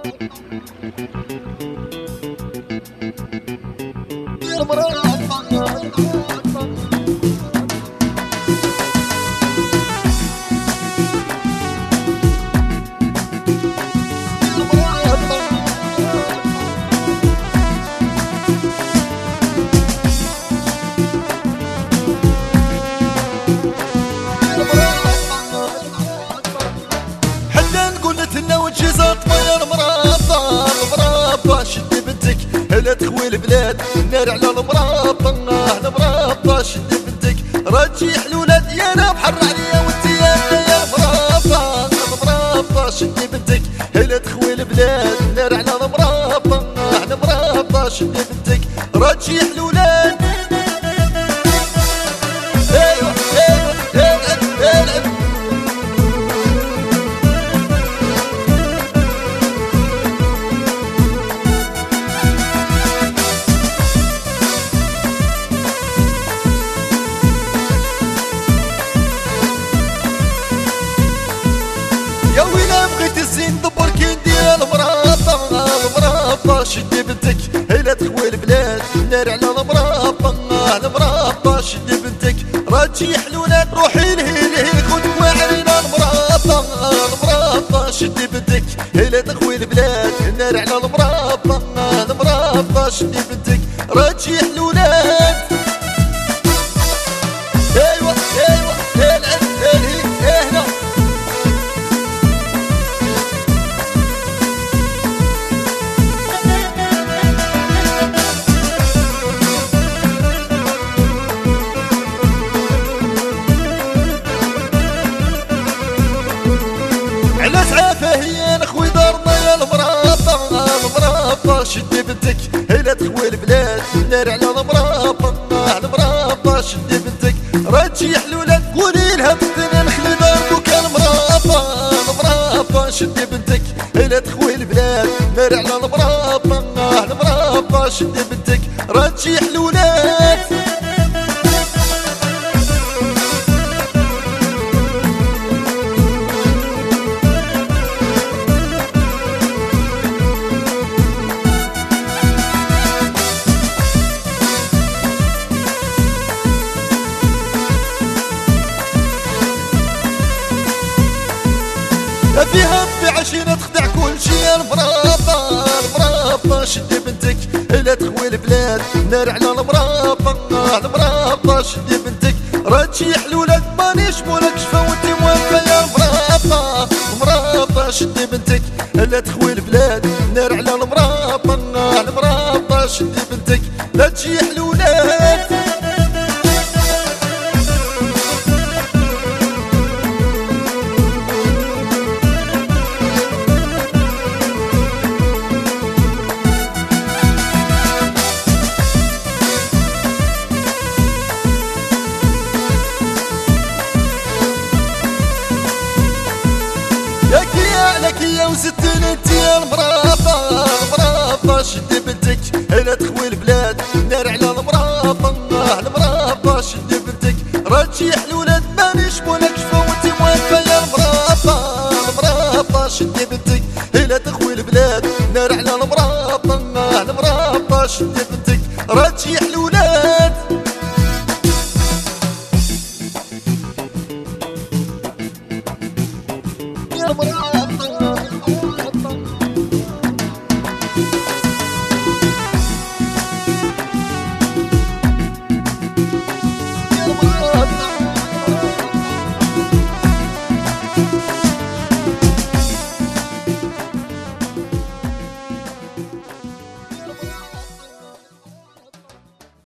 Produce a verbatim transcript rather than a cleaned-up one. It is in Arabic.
لا تخوي البلاد النار على المرابطة، المرابطة شدي بنتك رجيح الولاد يا انا بحر عليا وانتي يا المرابطة، المرابطة شدي بنتك لا تخوي البلاد النار على المرابطة، المرابطة شدي بنتك رجيح الولاد. ايوه ايوه العب العب الزين دبر كي ندير المرابطة، المرابطة شدي بنتك لا تخوي البلاد النار على المرابطة، المرابطة شدي بنتك رجيح الولاد روحي لهي خذ وعرينا المرابطة، المرابطة شدي بنتك لا تخوي البلاد النار على المرابطة، المرابطة شدي بنتك رجيح الولاد. ايوه ايوه العب الهي هنا شدي بنتك لا تخوي البلاد النار على المرابطة، المرابطة شدي بنتك رجيح الولاد قولي لها بدنا نخلي دارك المرابطة، المرابطة شدي بنتك لا تخوي البلاد النار على المرابطة، المرابطة شدي بنتك رجيح الولاد. فيها بعشينا تخدع كل شي المرابطة، المرابطة شدي بنتك لا تخوي البلاد النار على المرابطة، المرابطة شدي بنتك رجيح الولاد مانيش مولكش فوتي موافقة يا المرابطة، المرابطة شدي بنتك لا تخوي البلاد النار على المرابطة، المرابطة شدي بنتك لا تجيح الولاد. لك يا وستين انت يا المرابطة، المرابطة شدي بنتك لا تخوي البلاد النار على المرابطة، المرابطة شدي بنتك رجيح الولاد مانيش مولكش فوتي موافقة يا المرابطة، المرابطة شدي بنتك لا تخوي البلاد النار على المرابطة، المرابطة شدي بنتك رجيح